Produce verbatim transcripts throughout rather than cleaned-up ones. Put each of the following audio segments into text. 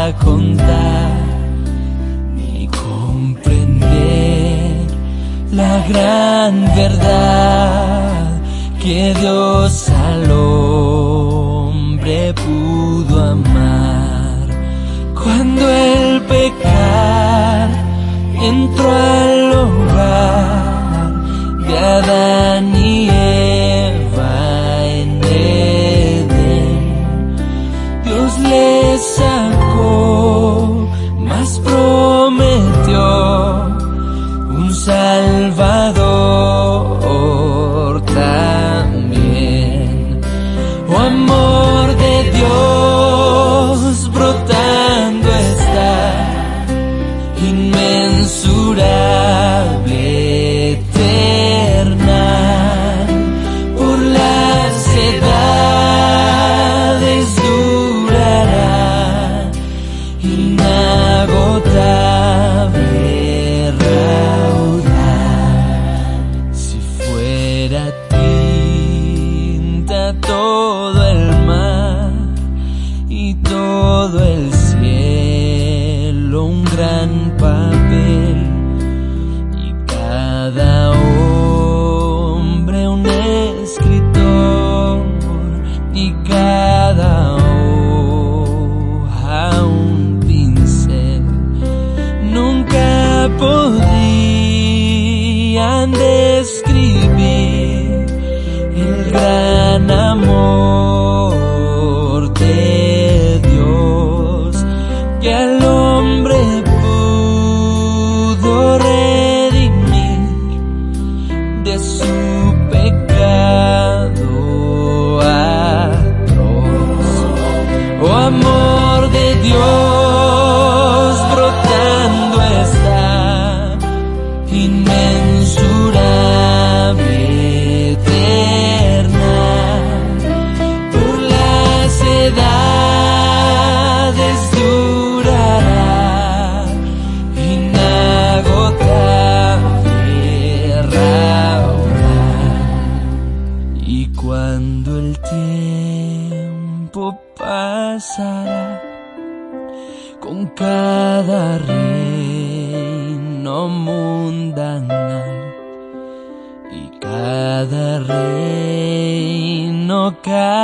contar ni comprender la gran verdad que Dios al hombre pudo amar. Cuando el pecar entró al hogar de Adán y Eva en Edén, Dios les sacó, mas prometió un Salvador también. Oh, amor de Dios brotando está, inmensurable, eterna, por las edades durará, inagotable, raudal. Si fuera tinta todo el mar y todo el cielo un gran papel, y cada hombre un escritor, y cada hoja un pincel, nunca podrían describir el gran amor de Dios que al hombre pudo redimir de su pecado atroz. Oh, amor de Dios brotando está, inmensurable, eterna, por las edades durará, inagotable, raudal. Y cuando el tiempo pasará con cada reino mundanal, y cada reino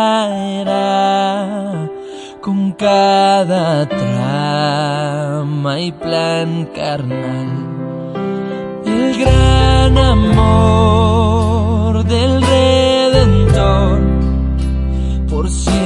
caerá con cada trama y plan carnal, el gran amor del Redentor por siempre